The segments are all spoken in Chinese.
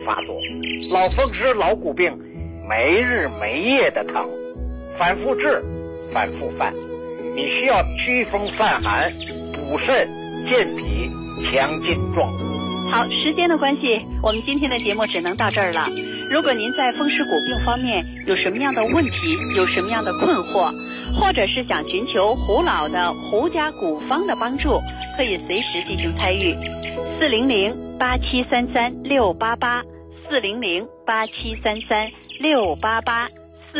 发作，老风湿老骨病没日没夜的疼，反复治反复犯，你需要驱风散寒、补肾健脾、强筋壮骨。 好，时间的关系，我们今天的节目只能到这儿了。如果您在风湿骨病方面有什么样的问题，有什么样的困惑，或者是想寻求胡老的胡家古方的帮助，可以随时进行参与。400-8733-688 400-8733-688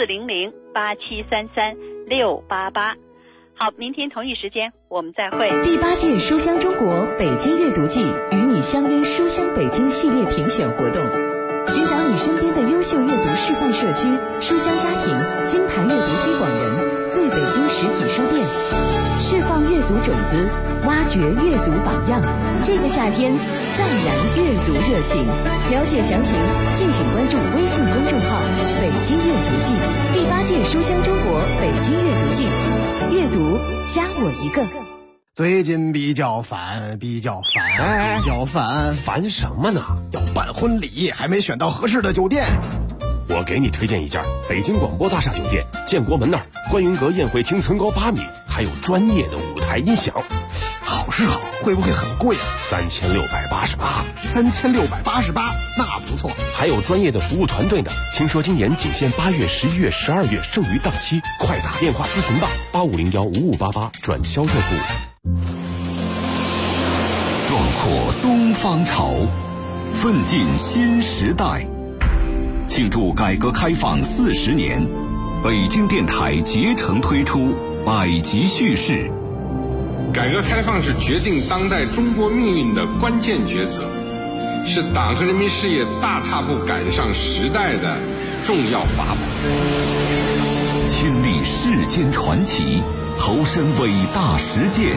400-8733-688。好，明天同一时间我们再会。 第8届书香中国北京阅读季与你相约书香北京系列评选活动，寻找你身边的优秀阅读示范社区、书香家庭、金牌阅读推广人、最北京实体书店，释放阅读种子，挖掘阅读榜样。这个夏天再燃阅读热情。了解详情，敬请关注微信公众号“北京阅读季”。第8届书香中国北京阅读季，阅读加我一个。 最近比较烦， 烦什么呢？ 要办婚礼，还没选到合适的酒店。 我给你推荐一家北京广播大厦酒店，建国门那儿，观云阁宴会厅层高8米，还有专业的舞台音响。 好是好，会不会很贵啊？3688，那不错。 还有专业的服务团队呢。听说今年仅限8月、11月、12月，剩余档期，快打电话咨询吧，85015588转销售部。 壮阔东方潮，奋进新时代。庆祝改革开放40年，北京电台竭诚推出百集叙事。 改革开放是决定当代中国命运的关键抉择，是党和人民事业大踏步赶上时代的重要法宝。 亲历世间传奇，投身伟大实践，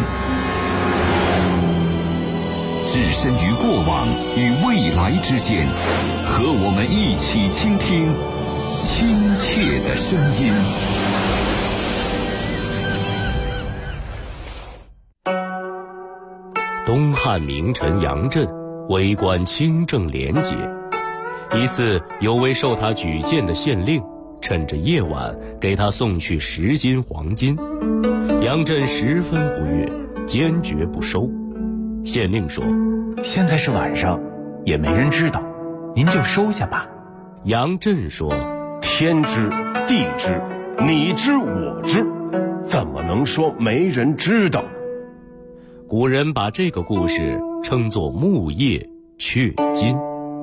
置身于过往与未来之间，和我们一起倾听亲切的声音。 东汉名臣杨震为官清正廉洁，一次有位受他举荐的县令趁着夜晚给他送去10斤黄金，杨震十分不悦，坚决不收。县令说： 现在是晚上，也没人知道，您就收下吧。 杨震说： 天知地知，你知我知，怎么能说没人知道？ 古人把这个故事称作木叶雀金。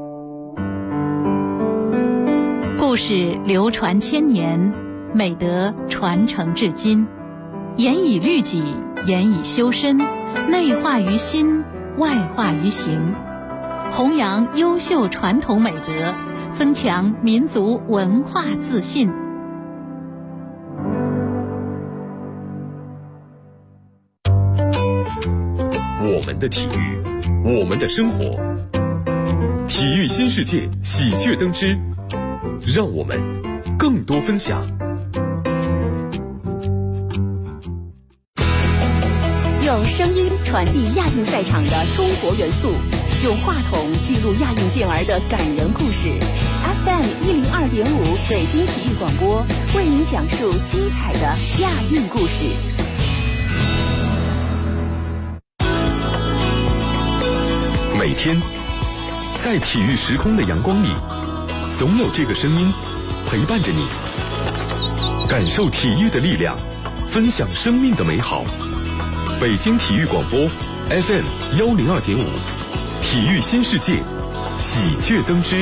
故事流传千年，美德传承至今，严以律己，严以修身，内化于心，外化于行，弘扬优秀传统美德，增强民族文化自信。 我们的体育，我们的生活，体育新世界喜鹊登枝，让我们更多分享。 用声音传递亚运赛场的中国元素，用话筒记录亚运健儿的感人故事。FM 102.5北京体育广播为您讲述精彩的亚运故事。 每天在体育时空的阳光里，总有这个声音陪伴着你，感受体育的力量，分享生命的美好。北京体育广播 FM 102.5，体育新世界，喜鹊登枝。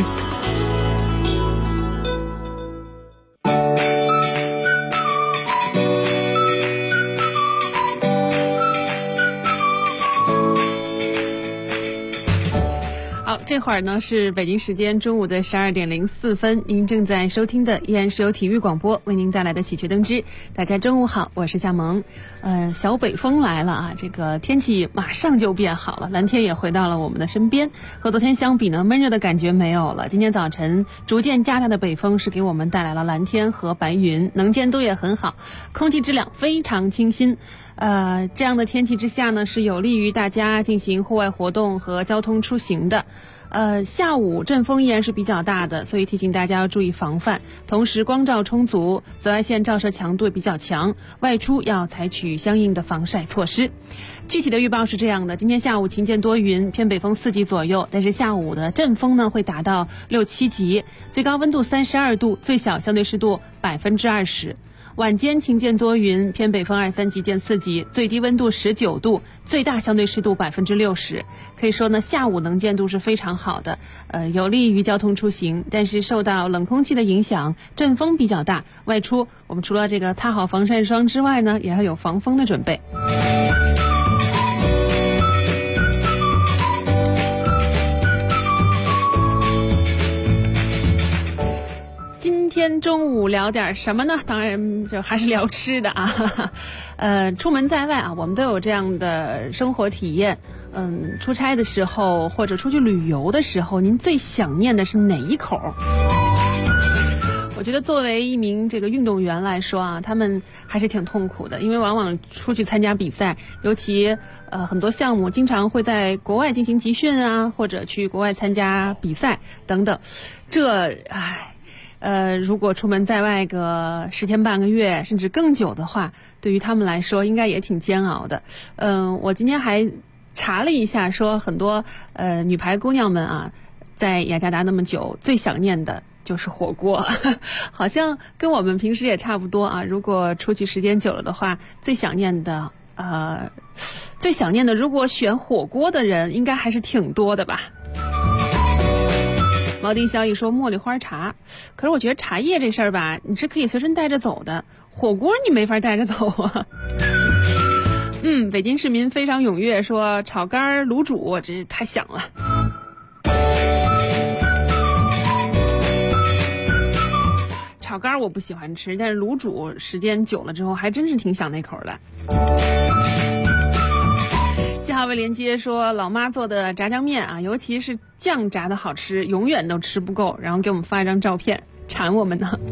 这会儿呢是北京时间中午的12点04分，您正在收听的依然是由体育广播为您带来的喜鹊登枝。大家中午好，我是夏萌。小北风来了啊，这个天气马上就变好了，蓝天也回到了我们的身边。和昨天相比呢，闷热的感觉没有了。今天早晨逐渐加大的北风是给我们带来了蓝天和白云，能见度也很好，空气质量非常清新。 这样的天气之下呢，是有利于大家进行户外活动和交通出行的。下午阵风依然是比较大的，所以提醒大家要注意防范。同时光照充足，紫外线照射强度也比较强，外出要采取相应的防晒措施。具体的预报是这样的：今天下午晴间多云，偏北风4级左右，但是下午的阵风呢会达到6、7级，最高温度32度，最小相对湿度20%。晚间晴间多云，偏北风2、3级见4级，最低温度19度，最大相对湿度60%。可以说呢，下午能见度是非常好的，有利于交通出行。但是受到冷空气的影响，阵风比较大，外出我们除了这个擦好防晒霜之外呢，也要有防风的准备。今天中午聊点什么呢？当然就还是聊吃的啊。出门在外啊，我们都有这样的生活体验。出差的时候或者出去旅游的时候，您最想念的是哪一口？我觉得作为一名这个运动员来说啊，他们还是挺痛苦的，因为往往出去参加比赛，尤其很多项目经常会在国外进行集训啊，或者去国外参加比赛等等。如果出门在外个10天半个月甚至更久的话，对于他们来说应该也挺煎熬的。我今天还查了一下，说很多女排姑娘们啊，在雅加达那么久，最想念的就是火锅，好像跟我们平时也差不多啊。如果出去时间久了的话，最想念的，如果选火锅的人，应该还是挺多的吧。毛丁小雨说茉莉花茶，可是我觉得茶叶这事儿吧，你是可以随身带着走的，火锅你没法带着走啊。北京市民非常踊跃说炒肝卤煮，这太响了。炒肝我不喜欢吃，但是卤煮时间久了之后还真是挺想那口的。下位连接说老妈做的炸酱面啊，尤其是酱炸的好吃，永远都吃不够，然后给我们发一张照片馋我们呢。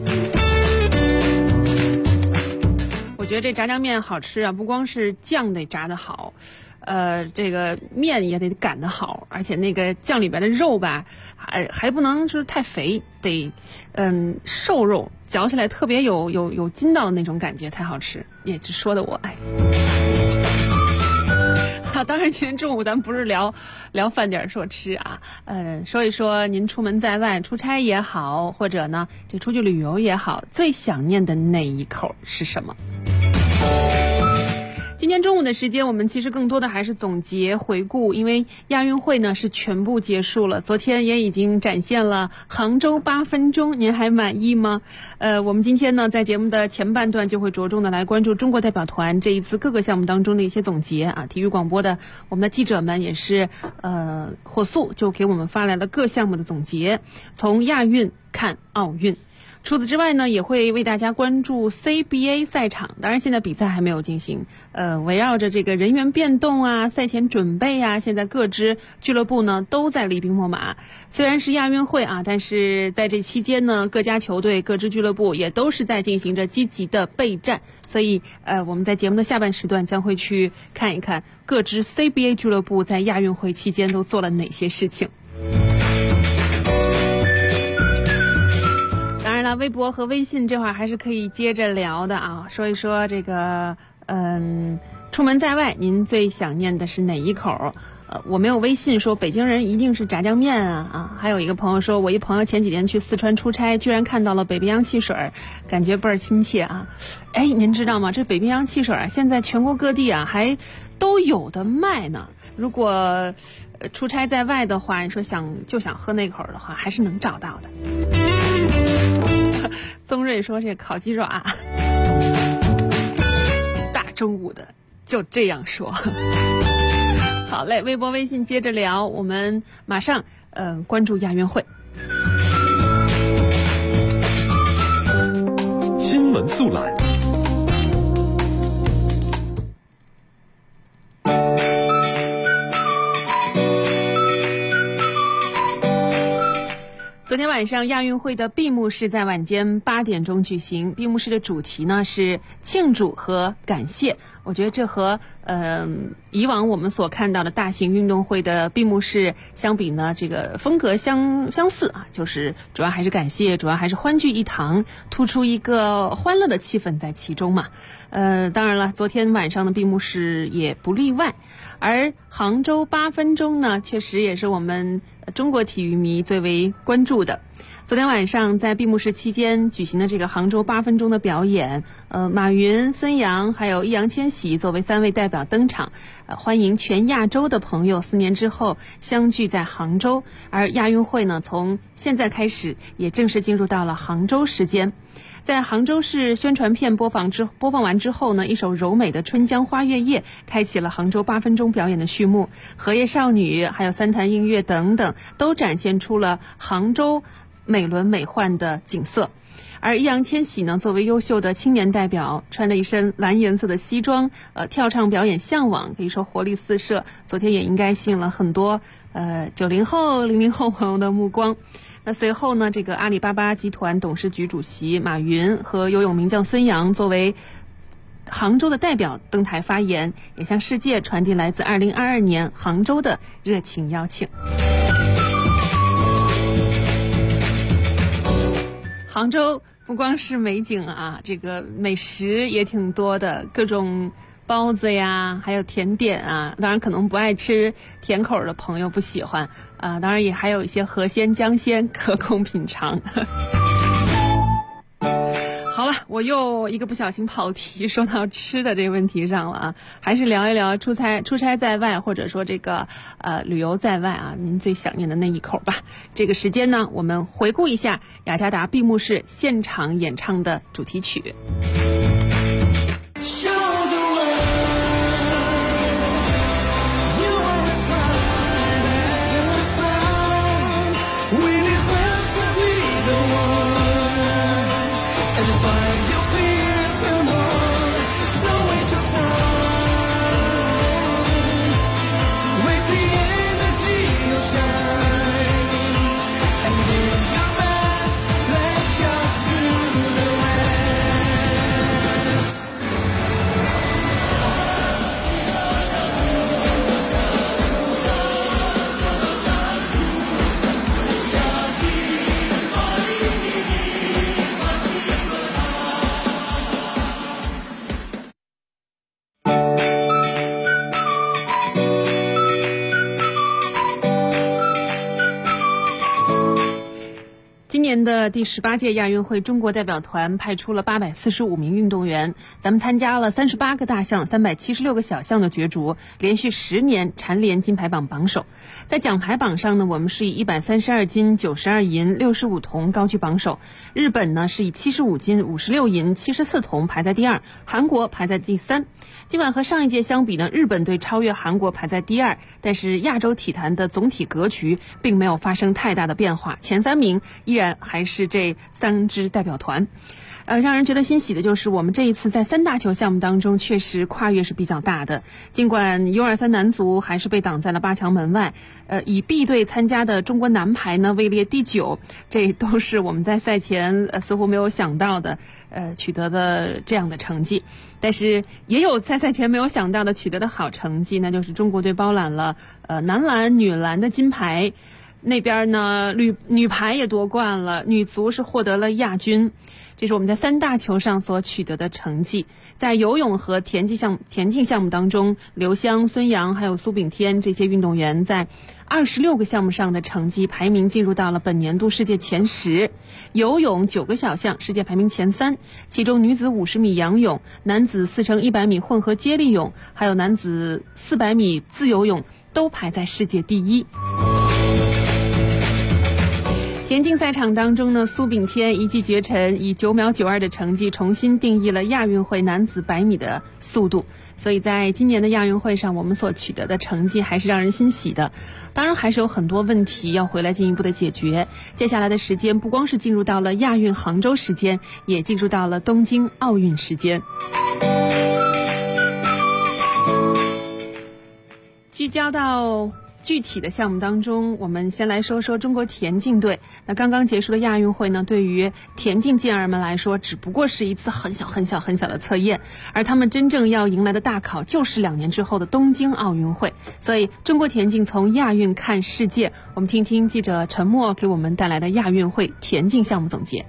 我觉得这炸酱面好吃啊，不光是酱得炸得好，这个面也得擀得好，而且那个酱里边的肉吧，还不能是太肥，得瘦肉，嚼起来特别有筋道的那种感觉才好吃。也是说的我爱。当然今天中午咱们不是聊饭点说吃啊，说一说您出门在外出差也好，或者呢这出去旅游也好，最想念的那一口是什么？今天中午的时间，我们其实更多的还是总结回顾，因为亚运会呢是全部结束了，昨天也已经展现了杭州8分钟，您还满意吗？我们今天呢在节目的前半段就会着重的来关注中国代表团这一次各个项目当中的一些总结啊。体育广播的我们的记者们也是火速就给我们发来了各项目的总结，从亚运看奥运。除此之外呢，也会为大家关注 CBA 赛场。当然现在比赛还没有进行，围绕着这个人员变动啊、赛前准备啊，现在各支俱乐部呢都在厉兵秣马。虽然是亚运会啊，但是在这期间呢，各家球队、各支俱乐部也都是在进行着积极的备战。所以我们在节目的下半时段将会去看一看各支 CBA 俱乐部在亚运会期间都做了哪些事情。微博和微信这会儿还是可以接着聊的啊，说一说这个出门在外您最想念的是哪一口？我没有微信说北京人一定是炸酱面啊。还有一个朋友说，我一朋友前几天去四川出差，居然看到了北冰洋汽水，感觉倍儿亲切啊。您知道吗？这北冰洋汽水啊，现在全国各地啊还都有的卖呢。如果出差在外的话，你说想喝那口的话，还是能找到的。宗瑞说这烤鸡爪大中午的就这样说。好嘞，微博微信接着聊，我们马上关注亚运会。 新闻速览。 昨天晚上亚运会的闭幕式在晚间8点钟举行，闭幕式的主题呢是庆祝和感谢我觉得这和以往我们所看到的大型运动会的闭幕式相比呢，这个风格相似啊，就是主要还是感谢，主要还是欢聚一堂，突出一个欢乐的气氛在其中嘛。当然了，昨天晚上的闭幕式也不例外。而杭州8分钟呢，确实也是我们中国体育迷最为关注的。昨天晚上在闭幕式期间举行的这个杭州8分钟的表演，马云、孙杨还有易烊千玺作为3位代表登场，欢迎全亚洲的朋友4年之后相聚在杭州。而亚运会呢，从现在开始也正式进入到了杭州时间。在杭州市宣传片播放完之后呢，一首柔美的《春江花月夜》开启了杭州8分钟表演的序幕。荷叶少女还有三潭映月等等都展现出了杭州美轮美奂的景色。而易烊千玺呢，作为优秀的青年代表，穿着一身蓝颜色的西装，跳唱表演《向往》，可以说活力四射。昨天也应该吸引了很多90后、00后朋友的目光。那随后呢，这个阿里巴巴集团董事局主席马云和游泳名将孙杨作为杭州的代表登台发言，也向世界传递来自2022年杭州的热情邀请。杭州不光是美景啊，这个美食也挺多的，各种包子呀，还有甜点啊，当然可能不爱吃甜口的朋友不喜欢啊，当然也还有一些河鲜、江鲜可供品尝。好了，我又一个不小心跑题，说到吃的这个问题上了啊，还是聊一聊出差在外，或者说这个旅游在外啊，您最想念的那一口吧。这个时间呢，我们回顾一下雅加达闭幕式现场演唱的主题曲。今年的第18届亚运会，中国代表团派出了845名运动员，咱们参加了38个大项、376个小项的角逐，连续10年蝉联金牌榜榜首。在奖牌榜上呢，我们是以132金、92银、65铜高居榜首。日本呢是以75金、56银、74铜排在第2，韩国排在第3。尽管和上一届相比呢，日本队超越韩国排在第2，但是亚洲体坛的总体格局并没有发生太大的变化，前3名依然还是这3支代表团。让人觉得欣喜的就是我们这一次在3大球项目当中确实跨越是比较大的，尽管 U23 男足还是被挡在了8强门外，以 B 队参加的中国男排呢位列第9，这都是我们在赛前似乎没有想到的取得的这样的成绩。但是也有在赛前没有想到的取得的好成绩，那就是中国队包揽了男篮、女篮的金牌，那边呢女排也夺冠了，女足是获得了亚军。这是我们在3大球上所取得的成绩。在游泳和田径项目当中，刘湘、孙杨还有苏炳添这些运动员在26个项目上的成绩排名进入到了本年度世界前10。游泳9个小项世界排名前3，其中女子50米仰泳、男子4×100米混合接力泳还有男子400米自由泳都排在世界第1。田径赛场当中呢，苏炳添一骑绝尘，以9秒92的成绩重新定义了亚运会男子100米的速度。所以在今年的亚运会上，我们所取得的成绩还是让人欣喜的。当然还是有很多问题要回来进一步的解决。接下来的时间不光是进入到了亚运杭州时间，也进入到了东京奥运时间。聚焦到具体的项目当中，我们先来说说中国田径队。那刚刚结束的亚运会呢，对于田径健儿们来说，只不过是一次很小的测验，而他们真正要迎来的大考就是2年之后的东京奥运会。所以，中国田径从亚运看世界，我们听听记者陈默给我们带来的亚运会田径项目总结。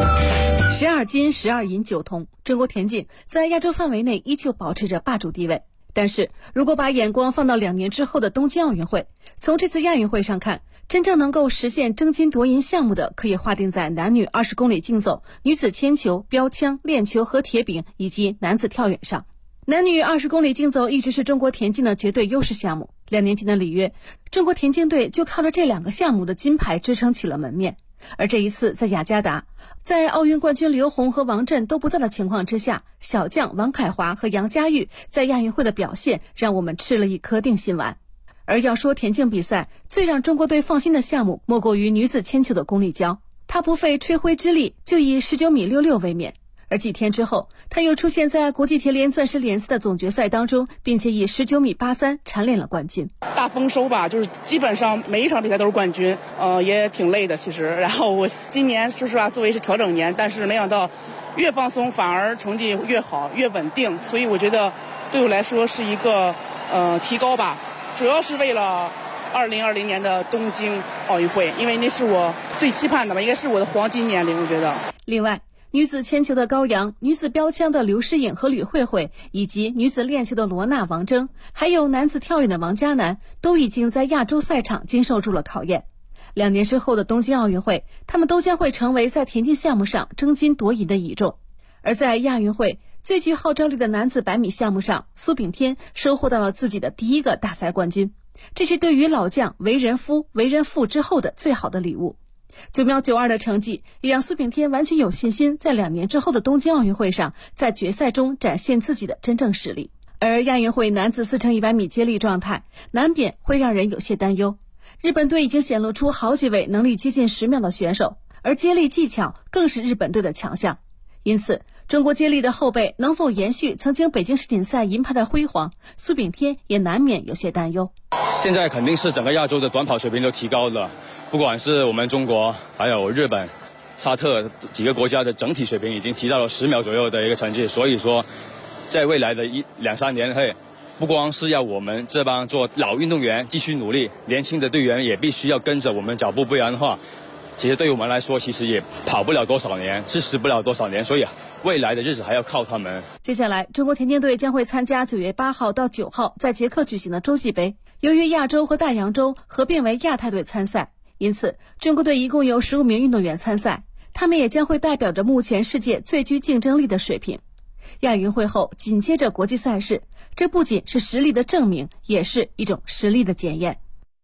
12金12银9铜，中国田径在亚洲范围内依旧保持着霸主地位。但是如果把眼光放到2年之后的东京奥运会，从这次亚运会上看，真正能够实现争金夺银项目的，可以划定在男女20公里竞走、女子铅球、标枪、链球和铁饼以及男子跳远上。男女20公里竞走一直是中国田径的绝对优势项目。2年前的里约，中国田径队就靠着这2个项目的金牌支撑起了门面。而这一次在雅加达，在奥运冠军刘虹和王震都不在的情况之下，小将王凯华和杨佳玉在亚运会的表现让我们吃了一颗定心丸。而要说田径比赛最让中国队放心的项目，莫过于女子铅球的巩立姣，她不费吹灰之力就以19米66卫冕。而几天之后，他又出现在国际铁联钻石联赛的总决赛当中，并且以19米83蝉联了冠军。 大丰收吧，就是基本上每一场比赛都是冠军，也挺累的其实。然后我今年说实话，作为是调整年，但是没想到越放松反而成绩越好，越稳定，所以我觉得对我来说是一个提高吧，主要是为了2020年的东京奥运会，因为那是我最期盼的吧，应该是我的黄金年龄，我觉得。 另外，女子铅球的高阳、女子标枪的刘诗颖和吕慧慧，以及女子链球的罗娜、王铮，还有男子跳远的王嘉男，都已经在亚洲赛场经受住了考验。2年之后的东京奥运会，他们都将会成为在田径项目上争金夺银的倚重。而在亚运会最具号召力的男子100米项目上，苏炳添收获到了自己的第1个大赛冠军，这是对于老将为人夫、为人父之后的最好的礼物。9秒92的成绩也让苏炳添完全有信心在2年之后的东京奥运会上在决赛中展现自己的真正实力。而亚运会男子4×100米接力状态难免会让人有些担忧，日本队已经显露出好几位能力接近10秒的选手，而接力技巧更是日本队的强项。因此中国接力的后辈能否延续曾经北京世锦赛银牌的辉煌，苏炳添也难免有些担忧。 现在肯定是整个亚洲的短跑水平都提高了，不管是我们中国还有日本、沙特几个国家的整体水平已经提到了10秒左右的一个成绩，所以说在未来的2-3年内，不光是要我们这帮做老运动员继续努力，年轻的队员也必须要跟着我们脚步，不然的话其实对于我们来说其实也跑不了多少年，支持不了多少年，所以未来的日子还要靠他们。 接下来中国田径队将会参加9月8号到9号在捷克举行的洲际杯，由于亚洲和大洋洲合并为亚太队参赛，因此中国队一共有15名运动员参赛，他们也将会代表着目前世界最具竞争力的水平。亚运会后紧接着国际赛事，这不仅是实力的证明，也是一种实力的检验。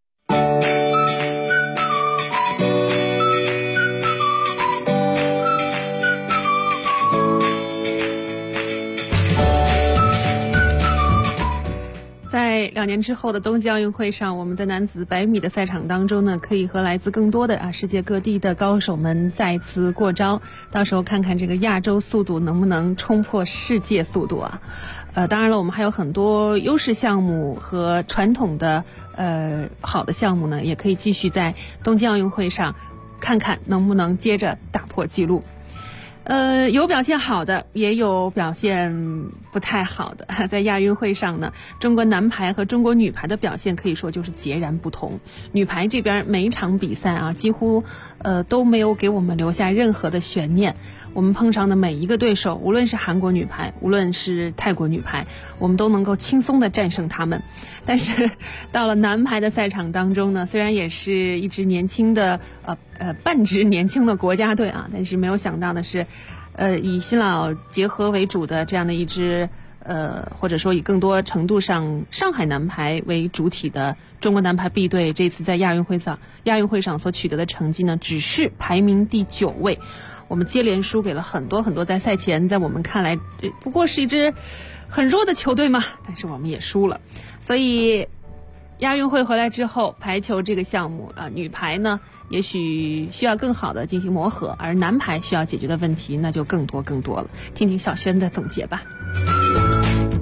在2年之后的冬季奥运会上，我们在男子100米的赛场当中呢，可以和来自更多的世界各地的高手们再次过招，到时候看看这个亚洲速度能不能冲破世界速度啊！当然了，我们还有很多优势项目和传统的好的项目呢，也可以继续在东京奥运会上看看能不能接着打破纪录。有表现好的，也有表现不太好的。在亚运会上呢，中国男排和中国女排的表现可以说就是截然不同。女排这边每一场比赛啊，几乎都没有给我们留下任何的悬念。我们碰上的每一个对手，无论是韩国女排，无论是泰国女排，我们都能够轻松的战胜他们。但是到了男排的赛场当中呢，虽然也是一支年轻的半支年轻的国家队啊，但是没有想到的是以新老结合为主的这样的一支或者说以更多程度上上海男排为主体的中国男排 B 队，这次在亚运会上所取得的成绩呢，只是排名第9位。我们接连输给了很多很多在赛前在我们看来不过是一支很弱的球队嘛，但是我们也输了。所以亚运会回来之后，排球这个项目女排呢也许需要更好的进行磨合，而男排需要解决的问题那就更多了。听听小轩的总结吧。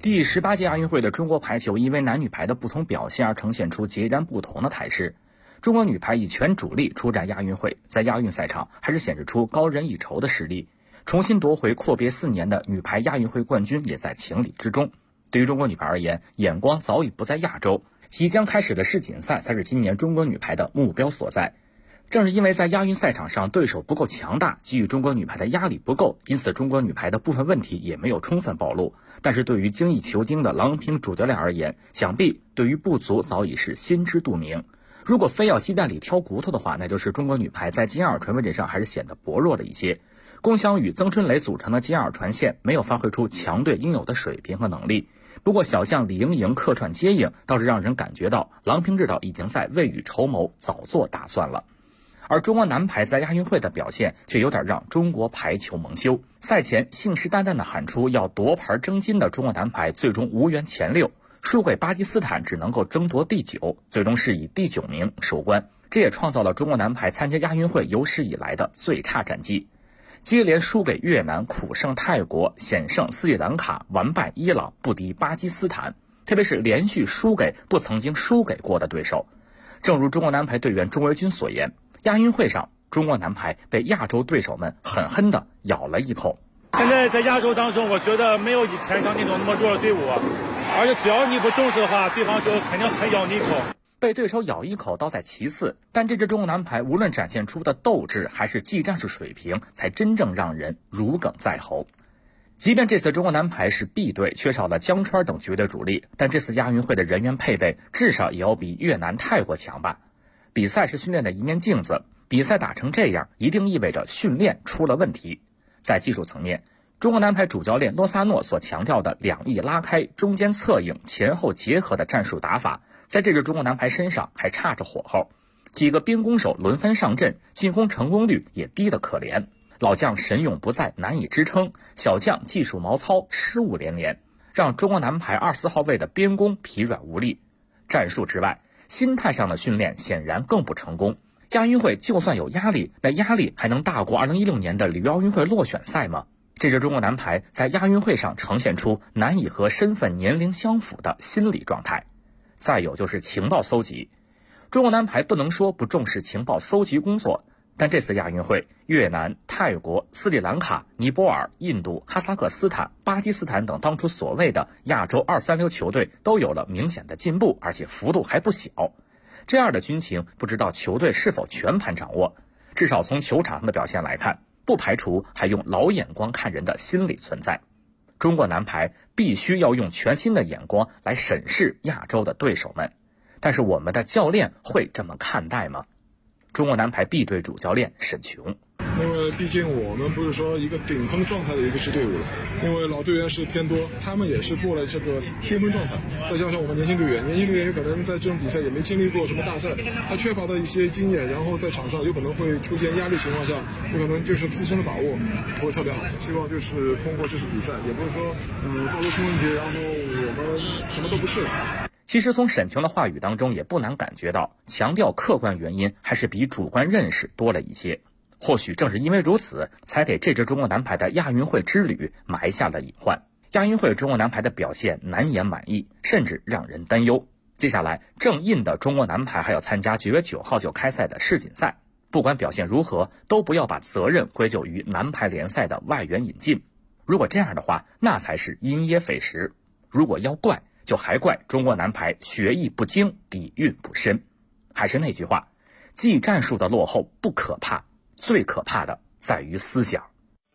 第18届亚运会的中国排球因为男女排的不同表现而呈现出截然不同的态势。中国女排以全主力出战亚运会，在亚运赛场还是显示出高人一筹的实力，重新夺回阔别4年的女排亚运会冠军也在情理之中。对于中国女排而言，眼光早已不在亚洲，即将开始的世锦赛才是今年中国女排的目标所在。正是因为在亚运赛场上对手不够强大，给予中国女排的压力不够，因此中国女排的部分问题也没有充分暴露。但是对于精益求精的郎平主教练而言，想必对于不足早已是心知肚明。如果非要鸡蛋里挑骨头的话，那就是中国女排在金二传位置上还是显得薄弱了一些。龚翔宇、曾春蕾组成的金二传线没有发挥出强队应有的水平和能力。不过小将李盈莹客串接应，倒是让人感觉到郎平指导已经在未雨绸缪，早做打算了。而中国男排在亚运会的表现却有点让中国排球蒙羞。赛前信誓旦旦地喊出要夺牌争金的中国男排，最终无缘前6，输给巴基斯坦只能够争夺第9，最终是以第9名收官。这也创造了中国男排参加亚运会有史以来的最差战绩，接连输给越南，苦胜泰国，险胜斯里兰卡，完败伊朗，不敌巴基斯坦，特别是连续输给不曾经输给过的对手。正如中国男排队员钟维军所言，亚运会上中国男排被亚洲对手们狠狠地咬了一口。 现在在亚洲当中，我觉得没有以前像那种那么弱的队伍，而且只要你不重视的话，对方就肯定很咬你一口。 被对手咬一口倒在其次，但这支中国男排无论展现出的斗志还是技战术水平，才真正让人如鲠在喉。即便这次中国男排是 B 队，缺少了江川等绝对主力，但这次亚运会的人员配备至少也要比越南、泰国强吧。比赛是训练的一面镜子，比赛打成这样，一定意味着训练出了问题。在技术层面，中国男排主教练诺萨诺所强调的2翼拉开、中间策应、前后结合的战术打法，在这支中国男排身上还差着火候。几个边攻手轮番上阵，进攻成功率也低得可怜。老将神勇不在，难以支撑；小将技术毛糙，失误连连，让中国男排24号位的边攻疲软无力。战术之外，心态上的训练显然更不成功。亚运会就算有压力，那压力还能大过2016年的里约奥运会落选赛吗？这支中国男排在亚运会上呈现出难以和身份年龄相符的心理状态。再有就是情报搜集，中国男排不能说不重视情报搜集工作，但这次亚运会，越南、泰国、斯里兰卡、尼泊尔、印度、哈萨克斯坦、巴基斯坦等当初所谓的亚洲2、3流球队都有了明显的进步，而且幅度还不小。这样的军情，不知道球队是否全盘掌握。至少从球场上的表现来看，不排除还用老眼光看人的心理存在。中国男排必须要用全新的眼光来审视亚洲的对手们，但是我们的教练会这么看待吗？中国男排 B 队主教练沈琼， 因为毕竟我们不是说一个顶峰状态的一个支队伍了，因为老队员是偏多，他们也是过了这个巅峰状态，再加上我们年轻队员有可能在这种比赛也没经历过什么大赛，他缺乏的一些经验，然后在场上有可能会出现压力情况下，有可能就是自身的把握不会特别好。希望就是通过这次比赛，也不是说造出问题，然后我们什么都不是。 其实从沈琼的话语当中也不难感觉到，强调客观原因还是比主观认识多了一些。或许正是因为如此，才给这支中国男排的亚运会之旅埋下了隐患。亚运会中国男排的表现难言满意，甚至让人担忧。接下来正印的中国男排还要参加9月9号就开赛的世锦赛，不管表现如何，都不要把责任归咎于男排联赛的外援引进。如果这样的话，那才是因噎废食。如果要怪，就还怪中国男排学艺不精，底蕴不深。还是那句话，技战术的落后不可怕，最可怕的在于思想。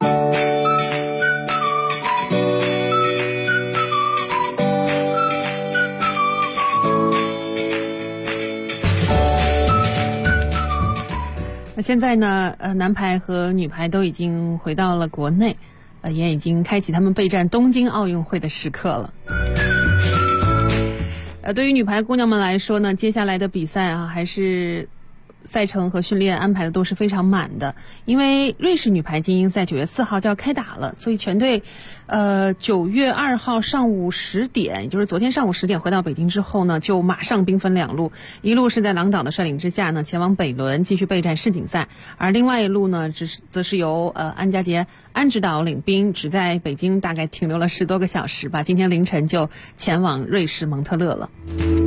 那现在呢，男排和女排都已经回到了国内，也已经开启他们备战东京奥运会的时刻了。对于女排姑娘们来说呢，接下来的比赛啊，还是赛程和训练安排的都是非常满的，因为瑞士女排精英赛9月4号就要开打了，所以全队9月2号上午10点，也就是昨天上午10点回到北京之后呢，就马上兵分两路，一路是在郎导的率领之下呢前往北仑继续备战世锦赛，而另外一路呢则是由安家杰安指导领兵，只在北京大概停留了10多个小时吧，今天凌晨就前往瑞士蒙特勒了。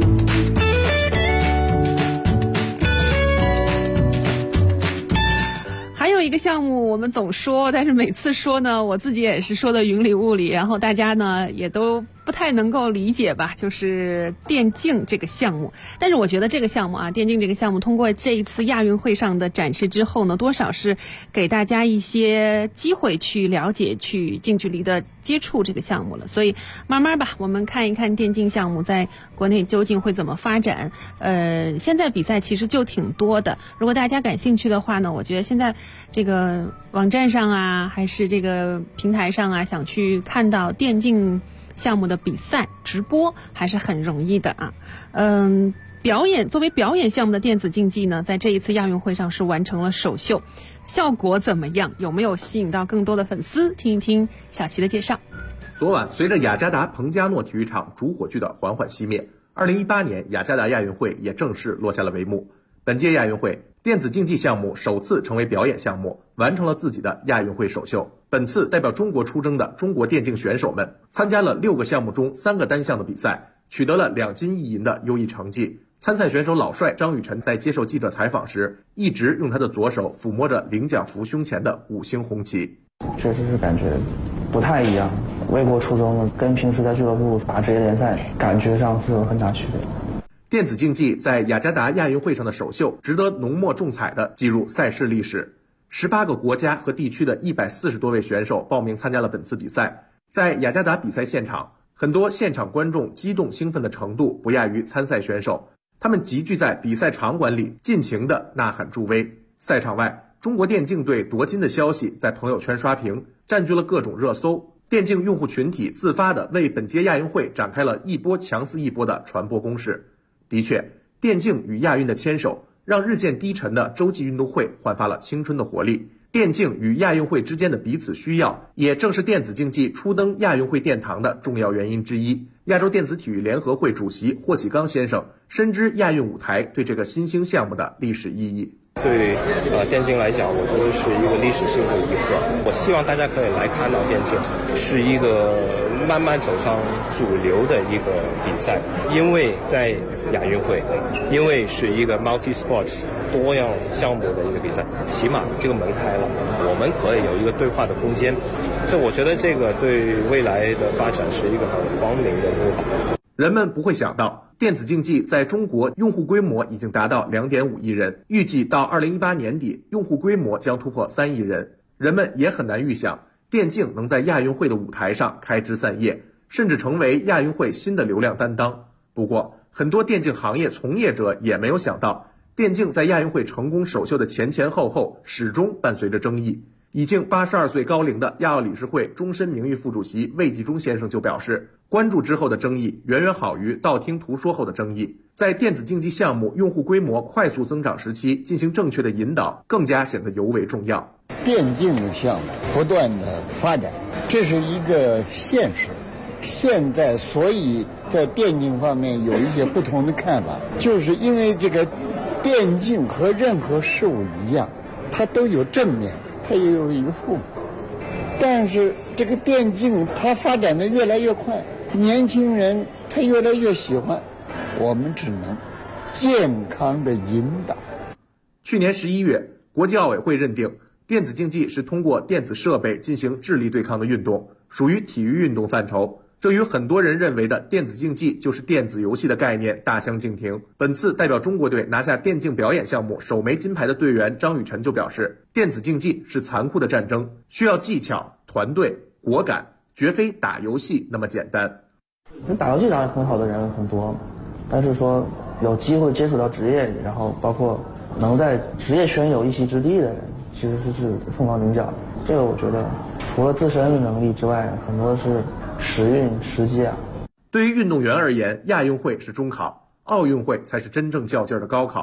还有一个项目我们总说，但是每次说呢，我自己也是说的云里雾里，然后大家呢也都不太能够理解吧，就是电竞这个项目。但是我觉得这个项目啊，电竞这个项目通过这一次亚运会上的展示之后呢，多少是给大家一些机会去了解、去近距离的接触这个项目了。所以慢慢吧，我们看一看电竞项目在国内究竟会怎么发展。现在比赛其实就挺多的，如果大家感兴趣的话呢，我觉得现在这个网站上啊，还是这个平台上啊，想去看到电竞项目的比赛直播还是很容易的啊。作为表演项目的电子竞技呢，在这一次亚运会上是完成了首秀，效果怎么样？有没有吸引到更多的粉丝？听一听小齐的介绍。 昨晚，随着雅加达彭加诺体育场主火炬的缓缓熄灭，2018年雅加达亚运会也正式落下了帷幕。本届亚运会，电子竞技项目首次成为表演项目，完成了自己的亚运会首秀。本次代表中国出征的中国电竞选手们参加了6个项目中3个单项的比赛，取得了2金1银的优异成绩。参赛选手老帅张雨晨在接受记者采访时，一直用他的左手抚摸着领奖服胸前的5星红旗。 确实是感觉不太一样，为国出征跟平时在俱乐部打职业联赛感觉上是有很大区别。 电子竞技在雅加达亚运会上的首秀，值得浓墨重彩地记入赛事历史。18个国家和地区的140多位选手报名参加了本次比赛。在雅加达比赛现场，很多现场观众激动兴奋的程度不亚于参赛选手，他们集聚在比赛场馆里，尽情地呐喊助威。赛场外，中国电竞队夺金的消息在朋友圈刷屏，占据了各种热搜。电竞用户群体自发地为本届亚运会展开了一波强似一波的传播攻势。的确，电竞与亚运的牵手，让日渐低沉的洲际运动会焕发了青春的活力。电竞与亚运会之间的彼此需要，也正是电子竞技初登亚运会殿堂的重要原因之一。亚洲电子体育联合会主席霍启刚先生深知亚运舞台对这个新兴项目的历史意义。 对电竞来讲，我觉得是一个历史性的一刻。我希望大家可以来看到电竞是一个慢慢走上主流的一个比赛，因为在亚运会，因为是一个 multi sports 多样项目的一个比赛，起码这个门开了，我们可以有一个对话的空间，所以我觉得这个对未来的发展是一个很光明的路。 人们不会想到，电子竞技在中国用户规模已经达到2.5亿人，预计到2018年底，用户规模将突破3亿人。人们也很难预想，电竞能在亚运会的舞台上开枝散叶，甚至成为亚运会新的流量担当。不过，很多电竞行业从业者也没有想到，电竞在亚运会成功首秀的前后，始终伴随着争议。已经82岁高龄的亚奥理事会终身名誉副主席魏纪中先生就表示，关注之后的争议远远好于道听途说后的争议。在电子竞技项目用户规模快速增长时期，进行正确的引导，更加显得尤为重要。 电竞项目不断的发展，这是一个现实。现在所以在电竞方面有一些不同的看法，就是因为这个电竞和任何事物一样，它都有正面，它也有一个负面。但是这个电竞它发展的越来越快，年轻人他越来越喜欢，我们只能健康的引导。 去年11月，国际奥委会认定电子竞技是通过电子设备进行智力对抗的运动，属于体育运动范畴。这与很多人认为的电子竞技就是电子游戏的概念大相径庭。本次代表中国队拿下电竞表演项目首枚金牌的队员张雨晨就表示，电子竞技是残酷的战争，需要技巧、团队、果敢，绝非打游戏那么简单。 打游戏打得很好的人很多，但是说有机会接触到职业，然后包括能在职业圈有一席之地的人，其实是凤毛麟角的。这个我觉得除了自身的能力之外，很多是时运时机啊。对于运动员而言，亚运会是中考，奥运会才是真正较劲的高考。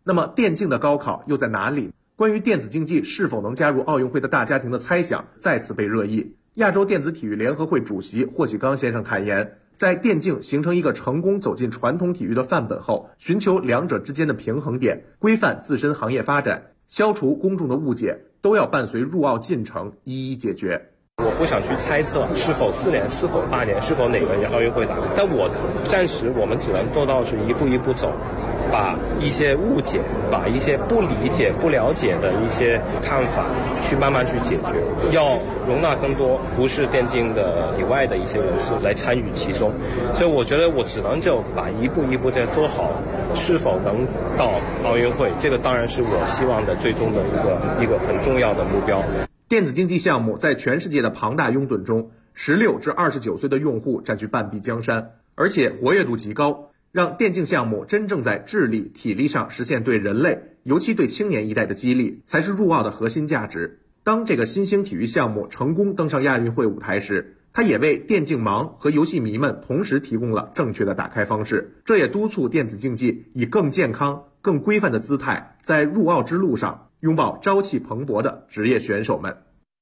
那么电竞的高考又在哪里？关于电子竞技是否能加入奥运会的大家庭的猜想再次被热议。亚洲电子体育联合会主席霍启刚先生坦言，在电竞形成一个成功走进传统体育的范本后，寻求两者之间的平衡点，规范自身行业发展，消除公众的误解，都要伴随入奥进程一一解决。 我不想去猜测是否4年，是否8年，是否哪个奥运会打，但暂时我们只能做到是一步一步走，把一些误解，把一些不理解、不了解的一些看法去慢慢去解决，要容纳更多不是电竞的以外的一些人士来参与其中。所以我觉得我只能就把一步一步再做好，是否能到奥运会，这个当然是我希望的最终的一个很重要的目标。 电子竞技项目在全世界的庞大拥趸中，16至29岁的用户占据半壁江山，而且活跃度极高，让电竞项目真正在智力、体力上实现对人类，尤其对青年一代的激励，才是入奥的核心价值。当这个新兴体育项目成功登上亚运会舞台时，它也为电竞盲和游戏迷们同时提供了正确的打开方式，这也督促电子竞技以更健康、更规范的姿态，在入奥之路上拥抱朝气蓬勃的职业选手们。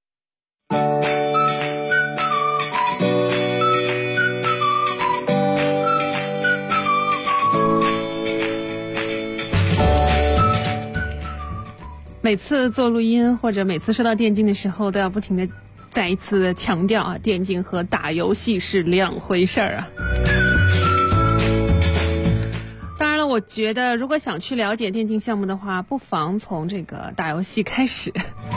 每次做录音或者每次说到电竞的时候，都要不停的再一次强调啊，电竞和打游戏是两回事儿啊。当然了，我觉得如果想去了解电竞项目的话，不妨从这个打游戏开始。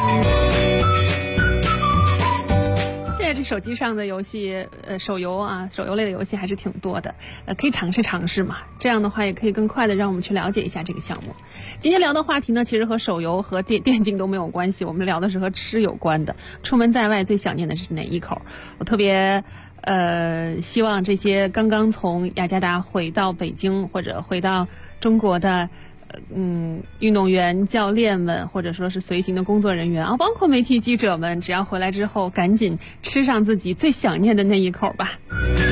现在这手机上的游戏，手游类的游戏还是挺多的，可以尝试嘛。这样的话也可以更快的让我们去了解一下这个项目。今天聊的话题呢，其实和手游和电竞都没有关系，我们聊的是和吃有关的。出门在外最想念的是哪一口？我特别希望这些刚刚从雅加达回到北京或者回到中国的运动员、教练们，或者说是随行的工作人员啊，包括媒体记者们，只要回来之后赶紧吃上自己最想念的那一口吧。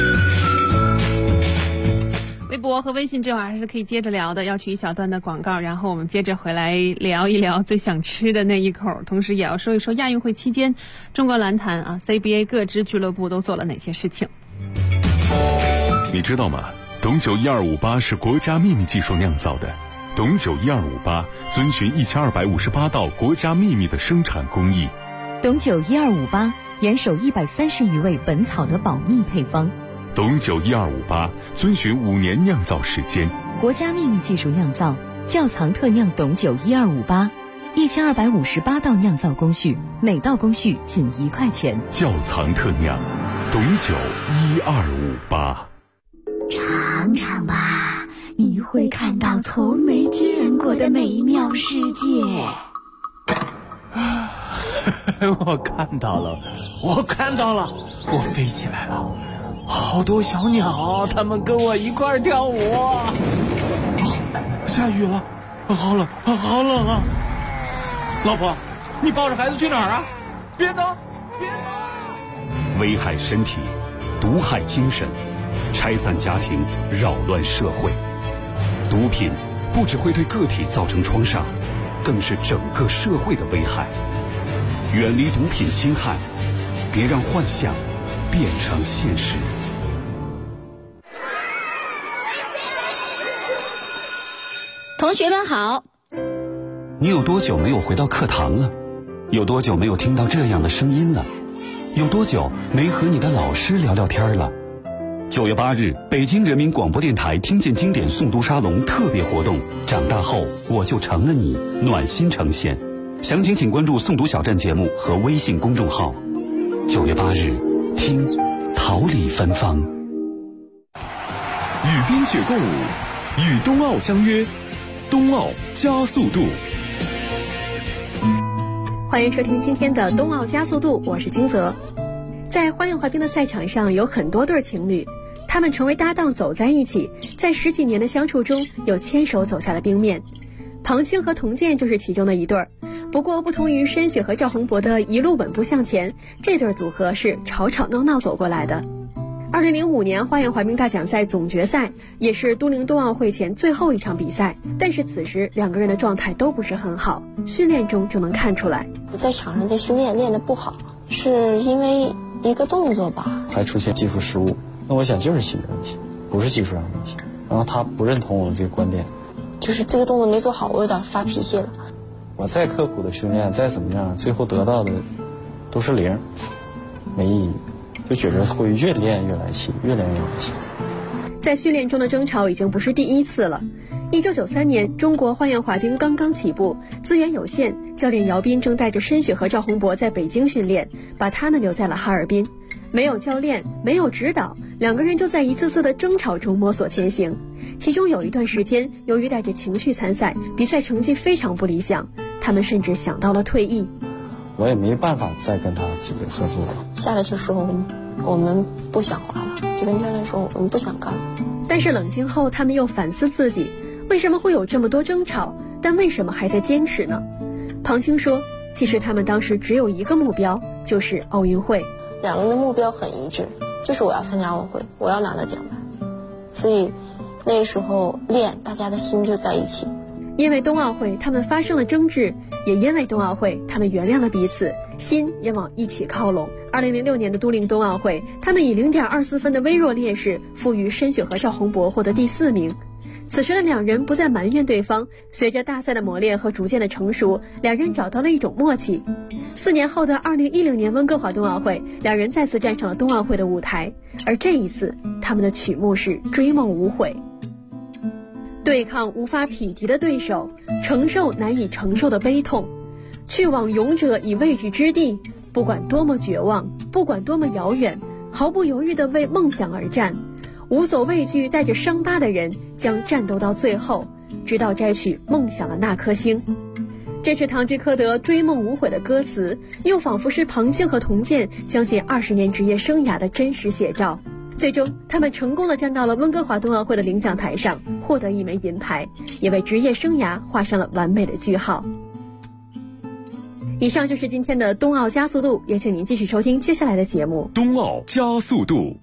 微博和微信这会儿还是可以接着聊的，要去一小段的广告，然后我们接着回来聊一聊最想吃的那一口，同时也要说一说亚运会期间中国篮坛啊 CBA 各支俱乐部都做了哪些事情。 你知道吗？董酒1258是国家秘密技术酿造的。董酒1258遵循1258道国家秘密的生产工艺。 董酒1258严守130余位本草的保密配方。 董酒1258遵循5年酿造时间， 国家秘密技术酿造，窖藏特酿董酒1258，1258道酿造工序，每道工序仅1块钱。 窖藏特酿，董酒1258。 尝尝吧，你会看到从没见过的美妙世界。 我看到了，我飞起来了，好多小鸟，它们跟我一块跳舞。下雨了，好冷啊！老婆，你抱着孩子去哪儿啊？别闹！ 危害身体，毒害精神，拆散家庭，扰乱社会。毒品不只会对个体造成创伤，更是整个社会的危害。远离毒品侵害，别让幻象变成现实。 同学们好。 你有多久没有回到课堂了？有多久没有听到这样的声音了？有多久没和你的老师聊聊天了？9月8日，北京人民广播电台听见经典诵读沙龙特别活动，长大后我就成了你，暖心呈现。详情请关注诵读小站节目和微信公众号。9月8日，听桃李芬芳。 与冰雪共舞，与冬奥相约，冬奥加速度。 欢迎收听今天的冬奥加速度，我是金泽。在花样滑冰的赛场上有很多对情侣，他们成为搭档走在一起，在10几年的相处中又牵手走下了冰面。庞青和童健就是其中的一对儿，不过不同于申雪和赵宏博的一路稳步向前，这对组合是吵吵闹闹走过来的。 2005年花样滑冰大奖赛总决赛也是都灵冬奥会前最后一场比赛，但是此时两个人的状态都不是很好，训练中就能看出来。 我在场上在训练练得不好，是因为一个动作吧， 还出现技术失误。那我想就是心理问题，不是技术上的问题。然后他不认同我这个观点， 就是这个动作没做好，我有点发脾气了。 我再刻苦的训练，再怎么样，最后得到的都是0，没意义。就觉得会越练越来气，越练越来气。 在训练中的争吵已经不是第一次了。1993年，中国花样滑冰刚刚起步，资源有限，教练姚斌正带着申雪和赵宏博在北京训练，把他们留在了哈尔滨。没有教练，没有指导，两个人就在一次次的争吵中摸索前行。其中有一段时间，由于带着情绪参赛，比赛成绩非常不理想，他们甚至想到了退役。 我也没办法再跟他这个合作了。 下来就说我们不想滑了，就跟教练说我们不想干了。 但是冷静后，他们又反思自己，为什么会有这么多争吵，但为什么还在坚持呢？庞青说，其实他们当时只有一个目标，就是奥运会。 两个人的目标很一致，就是我要参加奥运会，我要拿到奖牌。所以那时候练，大家的心就在一起。 因为冬奥会他们发生了争执，也因为冬奥会他们原谅了彼此，心也往一起靠拢。2006年的都灵冬奥会，他们以0.24分的微弱劣势负于申雪和赵宏博，获得第4名。此时的两人不再埋怨对方，随着大赛的磨练和逐渐的成熟，两人找到了一种默契。4年后的2010年温哥华冬奥会，两人再次站上了冬奥会的舞台，而这一次他们的曲目是《追梦无悔》。对抗无法匹敌的对手，承受难以承受的悲痛，去往勇者以畏惧之地，不管多么绝望，不管多么遥远，毫不犹豫地为梦想而战，无所畏惧带着伤疤的人将战斗到最后，直到摘取梦想的那颗星。这是堂吉诃德《追梦无悔》的歌词，又仿佛是庞青和童健将近20年职业生涯的真实写照。最终他们成功地站到了温哥华冬奥会的领奖台上，获得1枚银牌，也为职业生涯画上了完美的句号。以上就是今天的冬奥加速度，也请您继续收听接下来的节目。 冬奥加速度，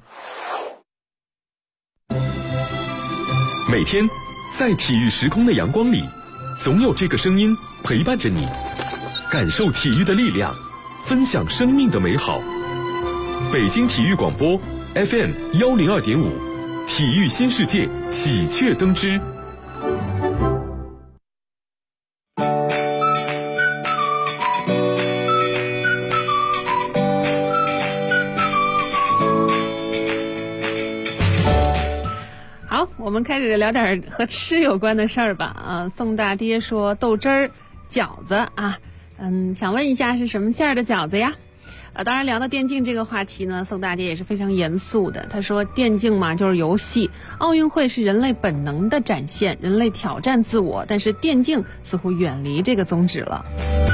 每天在体育时空的阳光里，总有这个声音陪伴着你，感受体育的力量，分享生命的美好。北京体育广播 FM 102.5，体育新世界喜鹊登枝。 好，我们开始聊点和吃有关的事儿吧。宋大爹说豆汁儿饺子啊，想问一下是什么馅儿的饺子呀？当然聊到电竞这个话题呢，宋大爹也是非常严肃的。他说电竞嘛就是游戏，奥运会是人类本能的展现，人类挑战自我，但是电竞似乎远离这个宗旨了。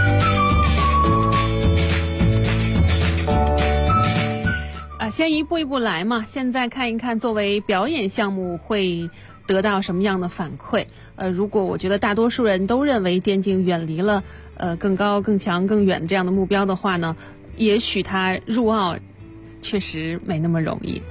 先一步一步来嘛，现在看一看作为表演项目会得到什么样的反馈。如果我觉得大多数人都认为电竞远离了更高更强更远这样的目标的话呢，也许它入奥确实没那么容易。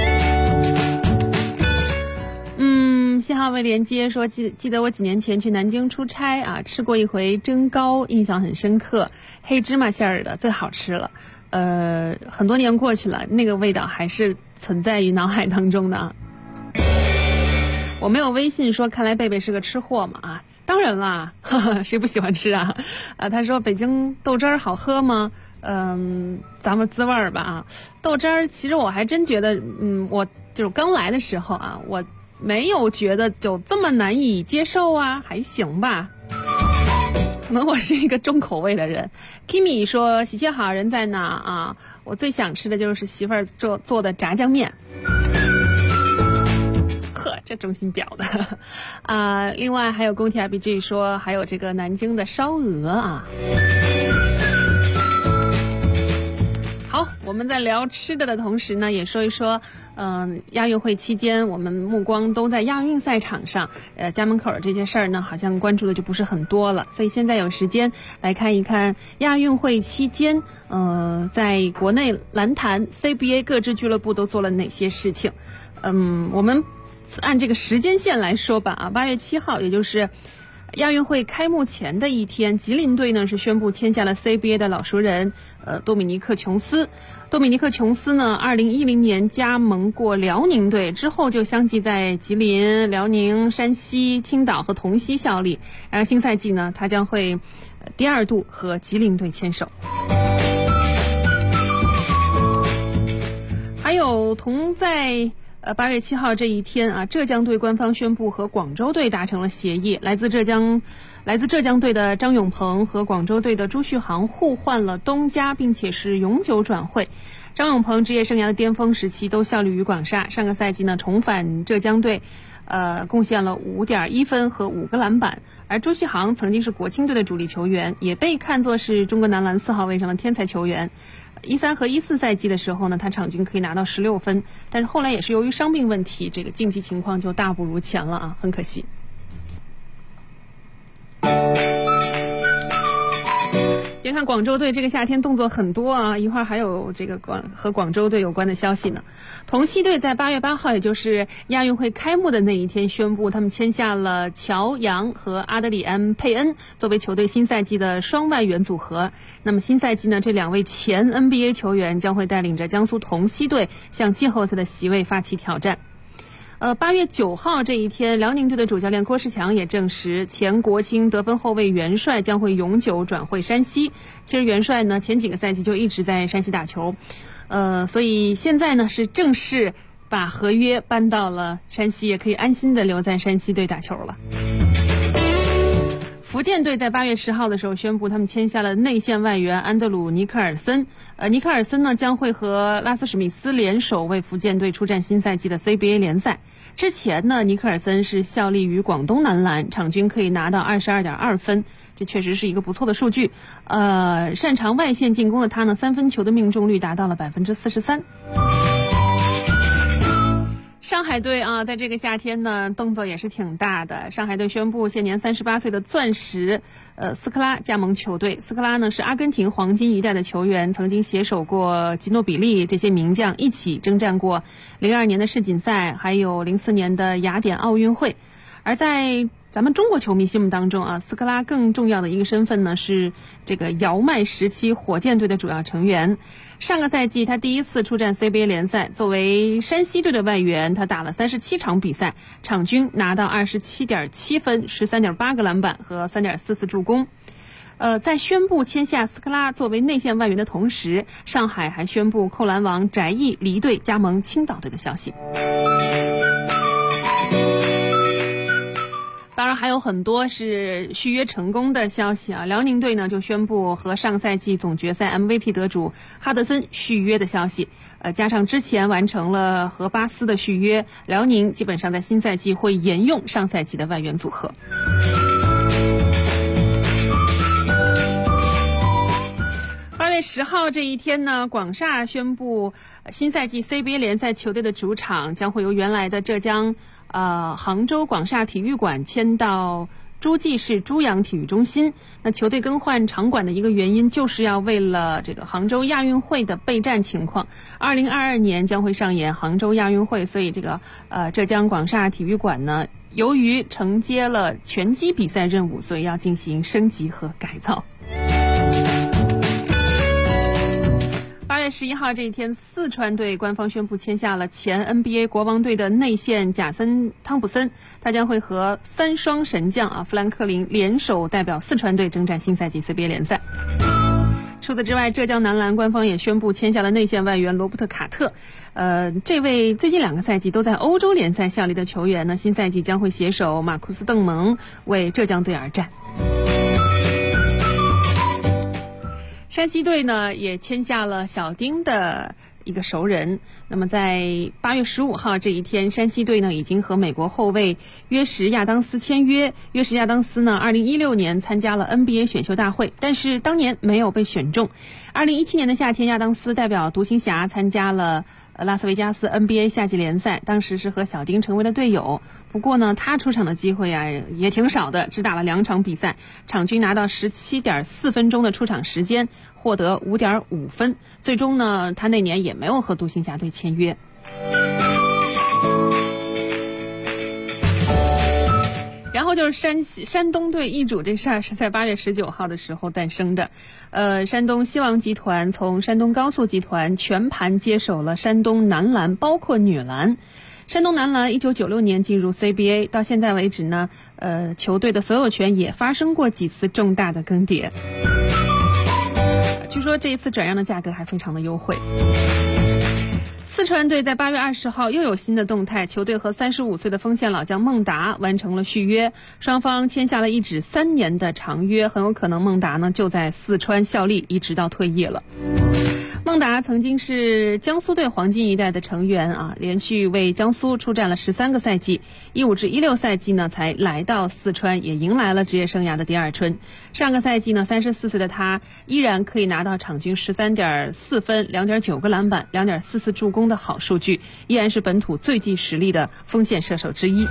信号未连接说记得我几年前去南京出差啊，吃过一回蒸糕，印象很深刻，黑芝麻馅儿的最好吃了。很多年过去了，那个味道还是存在于脑海当中的。我没有微信说看来贝贝是个吃货嘛啊，当然啦，谁不喜欢吃啊？他说北京豆汁儿好喝吗？咱们滋味儿吧啊。豆汁儿其实我还真觉得，我就是刚来的时候啊，我没有觉得有这么难以接受啊，还行吧。可能我是一个重口味的人。Kimi 说喜鹊好，人在哪啊？我最想吃的就是媳妇儿做的炸酱面。呵，这中心表的另外还有宫廷 RPG 说还有这个南京的烧鹅啊。好，我们们在聊吃的的同时呢，也说一说，亚运会期间我们目光都在亚运赛场上，家门口这些事儿呢，好像关注的就不是很多了。所以现在有时间来看一看亚运会期间，在国内篮坛 CBA 各支俱乐部都做了哪些事情。我们按这个时间线来说吧，啊，8月7号，也就是亚运会开幕前的一天，吉林队呢是宣布签下了 CBA 的老熟人，多米尼克·琼斯。多米尼克·琼斯呢，2010年加盟过辽宁队，之后就相继在吉林、辽宁、山西、青岛和同曦效力。然而新赛季呢，他将会第2度和吉林队牵手。还有同在8月7号这一天啊，浙江队官方宣布和广州队达成了协议。来自浙江队的张永鹏和广州队的朱旭航互换了东家，并且是永久转会。张永鹏职业生涯的巅峰时期都效力于广厦，上个赛季呢重返浙江队，贡献了5.1分和5个篮板。而朱旭航曾经是国青队的主力球员，也被看作是中国男篮4号位上的天才球员。13和14赛季的时候呢，他场均可以拿到16分，但是后来也是由于伤病问题，这个竞技情况就大不如前了啊，很可惜。别看广州队这个夏天动作很多啊，一会儿还有这个和广州队有关的消息呢。同曦队在8月8号，也就是亚运会开幕的那一天，宣布他们签下了乔杨和阿德里安·佩恩作为球队新赛季的双外援组合。那么新赛季呢，这2位前 NBA 球员将会带领着江苏同曦队向季后赛的席位发起挑战。8月9号这一天，辽宁队的主教练郭士强也证实，前国青得分后卫元帅将会永久转会山西。其实元帅呢，前几个赛季就一直在山西打球，所以现在呢是正式把合约搬到了山西，也可以安心的留在山西队打球了。福建队在8月10号的时候宣布，他们签下了内线外援安德鲁·尼克尔森。尼克尔森呢将会和拉斯史密斯联手为福建队出战新赛季的 CBA 联赛。之前呢，尼克尔森是效力于广东男篮，场均可以拿到22.2分，这确实是一个不错的数据。擅长外线进攻的他呢，3分球的命中率达到了43%。上海队啊，在这个夏天呢，动作也是挺大的。上海队宣布，现年38岁的钻石斯科拉加盟球队。斯科拉呢是阿根廷黄金一代的球员，曾经携手过吉诺比利这些名将，一起征战过02年的世锦赛，还有04年的雅典奥运会。而在咱们中国球迷心目当中啊，斯科拉更重要的一个身份呢是这个姚麦时期火箭队的主要成员。上个赛季他第一次出战 CBA 联赛，作为山西队的外援，他打了37场比赛，场均拿到27.7分、13.8个篮板和3.44助攻。在宣布签下斯科拉作为内线外援的同时，上海还宣布扣篮王翟毅离队加盟青岛队的消息。当然还有很多是续约成功的消息啊！辽宁队呢就宣布和上赛季总决赛 MVP 得主哈德森续约的消息，加上之前完成了和巴斯的续约，辽宁基本上在新赛季会沿用上赛季的外援组合。8月10号这一天呢，广厦宣布新赛季 CBA 联赛球队的主场将会由原来的浙江杭州广厦体育馆迁到诸暨市诸阳体育中心。那球队更换场馆的一个原因，就是要为了这个杭州亚运会的备战情况。2022年将会上演杭州亚运会，所以这个浙江广厦体育馆呢，由于承接了拳击比赛任务，所以要进行升级和改造。8月11号这一天，四川队官方宣布签下了前 NBA 国王队的内线贾森·汤普森，他将会和3双神将富兰克林联手代表四川队征战新赛季 CBA 联赛。除此之外，浙江男篮官方也宣布签下了内线外援罗伯特·卡特。这位最近2个赛季都在欧洲联赛效力的球员呢，新赛季将会携手马库斯·邓蒙为浙江队而战。山西队呢也签下了小丁的一个熟人。那么在8月15号这一天，山西队呢已经和美国后卫约什亚当斯签约。约什亚当斯呢2016年参加了 NBA 选秀大会，但是当年没有被选中。2017年的夏天，亚当斯代表独行侠参加了拉斯维加斯 NBA 夏季联赛，当时是和小丁成为了队友。不过呢，他出场的机会也挺少的，只打了2场比赛，场均拿到17.4分钟的出场时间，获得5.5分。最终呢，他那年也没有和独行侠队签约。然后就是山东队易主这事儿是在8月19号的时候诞生的。山东希望集团从山东高速集团全盘接手了山东男篮，包括女篮。山东男篮1996年进入 CBA， 到现在为止呢，球队的所有权也发生过几次重大的更迭。据说这一次转让的价格还非常的优惠。四川队在8月20号又有新的动态，球队和35岁的锋线老将孟达完成了续约，双方签下了一纸3年的长约，很有可能孟达呢就在四川效力，一直到退役了。孟达曾经是江苏队黄金一代的成员啊，连续为江苏出战了13个赛季，15至16赛季呢才来到四川，也迎来了职业生涯的第2春。上个赛季呢，34岁的他依然可以拿到场均13.4分、2.9个篮板、2.44助攻的好数据，依然是本土最具实力的锋线射手之一。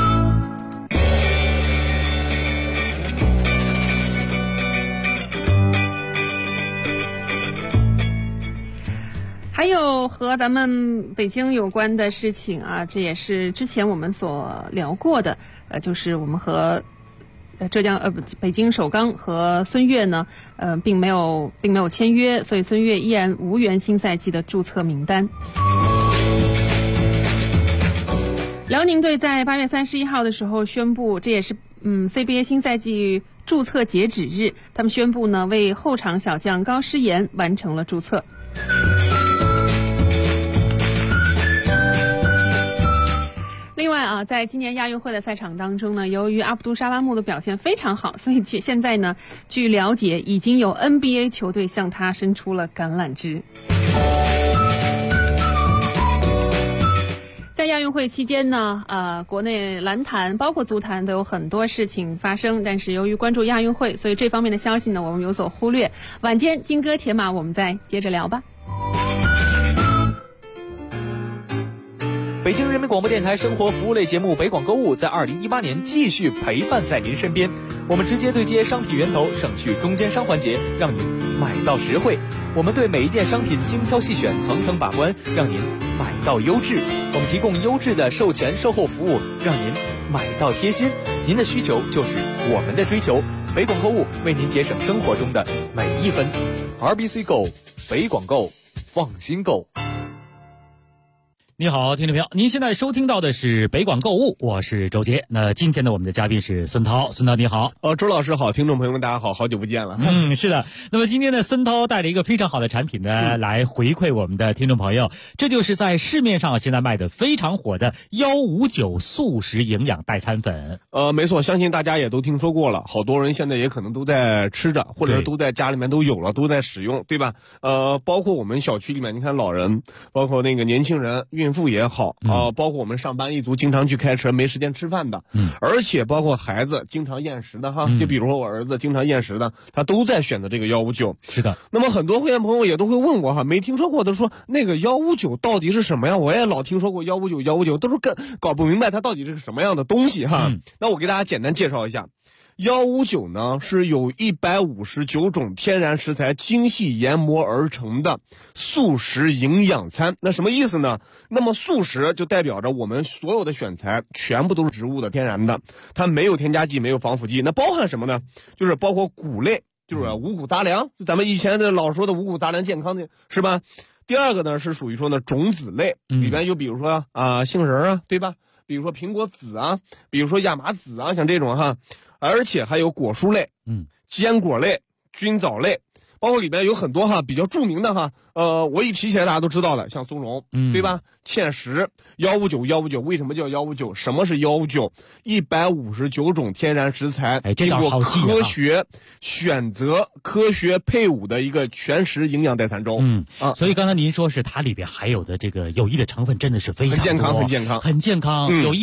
还有和咱们北京有关的事情啊，这也是之前我们所聊过的，就是我们和北京首钢和孙悦呢，并没有签约，所以孙悦依然无缘新赛季的注册名单。辽宁队在8月31号的时候宣布，这也是CBA 新赛季注册截止日，他们宣布呢为后场小将高诗岩完成了注册。另外啊，在今年亚运会的赛场当中呢，由于阿卜杜沙拉木的表现非常好，所以现在呢，据了解，已经有 NBA 球队向他伸出了橄榄枝。在亚运会期间呢，国内篮坛包括足坛都有很多事情发生，但是由于关注亚运会，所以这方面的消息呢，我们有所忽略。晚间金戈铁马，我们再接着聊吧。 北京人民广播电台生活服务类节目北广购物在2018年继续陪伴在您身边，我们直接对接商品源头，省去中间商环节，让您买到实惠。我们对每一件商品精挑细选，层层把关，让您买到优质。我们提供优质的售前售后服务，让您买到贴心。您的需求就是我们的追求，北广购物为您节省生活中的每一分。RBC Go， 北广购，放心购。 你好，听众朋友，您现在收听到的是北广购物，我是周杰。那今天呢，我们的嘉宾是孙涛。孙涛你好。 周老师好，听众朋友们大家好，好久不见了。 是的。那么今天呢，孙涛带了一个非常好的产品呢，来回馈我们的听众朋友，这就是在市面上现在卖的非常火的159素食营养代餐粉。 没错，相信大家也都听说过了，好多人现在也可能都在吃着，或者是都在家里面都有了，都在使用，对吧？包括我们小区里面，你看老人，包括那个年轻人、孕妇也好包括我们上班一族经常去开车没时间吃饭的，而且包括孩子经常厌食的哈，就比如说我儿子经常厌食的，他都在选择这个159。 是的。 那么很多会员朋友也都会问我哈，没听说过的说那个159到底是什么呀？我也老听说过159，都是搞不明白它到底是个什么样的东西哈。那我给大家简单介绍一下。159呢是有159种天然食材精细研磨而成的素食营养餐。那什么意思呢？那么素食就代表着我们所有的选材全部都是植物的、天然的，它没有添加剂，没有防腐剂。那包含什么呢？就是包括谷类，就是五谷杂粮，咱们以前的老说的五谷杂粮健康的是吧？第二个呢是属于说呢种子类，里边就比如说杏仁啊，对吧？比如说苹果籽啊，比如说亚麻籽啊，像这种哈。而且还有果蔬类，坚果类、菌藻类， 包括里面有很多比较著名的我一提起来大家都知道的，像松茸，对吧？芡实，159，为什么叫159？什么是159？159种天然食材，经过科学选择、科学配伍的一个全食营养代餐粥。 所以刚才您说是它里边含有的这个有益的成分真的是非常多，很健康，有